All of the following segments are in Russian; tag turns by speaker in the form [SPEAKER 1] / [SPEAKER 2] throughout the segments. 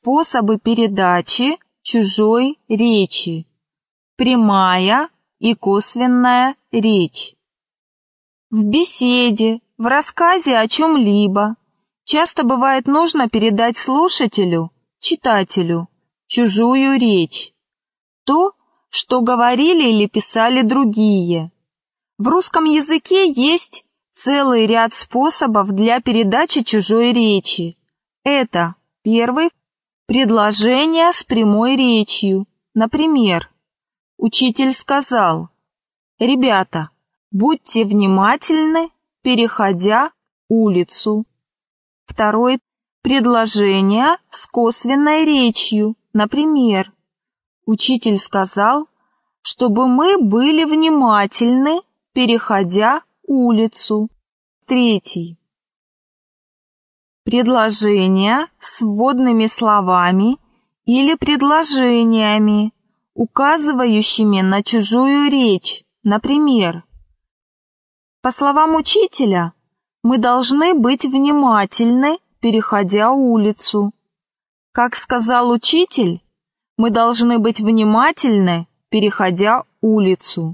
[SPEAKER 1] способы передачи чужой речи. Прямая и косвенная речь. В беседе, в рассказе о чем-либо часто бывает нужно передать слушателю, читателю, чужую речь, то, что говорили или писали другие. В русском языке есть целый ряд способов для передачи чужой речи. Это, первый, предложение с прямой речью. Например, учитель сказал: «Ребята, будьте внимательны, переходя улицу». Второй, предложение с косвенной речью. Например, учитель сказал, чтобы мы были внимательны, переходя улицу. Третий. Предложения с вводными словами или предложениями, указывающими на чужую речь. Например, по словам учителя, мы должны быть внимательны, переходя улицу. Как сказал учитель, мы должны быть внимательны, переходя улицу.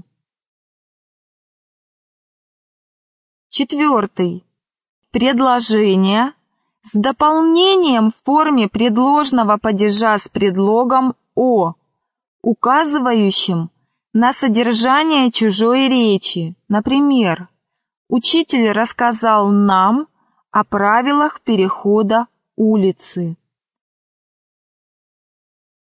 [SPEAKER 1] Четвертый. Предложение с дополнением в форме предложного падежа с предлогом «о», указывающим на содержание чужой речи. Например, учитель рассказал нам о правилах перехода улицы.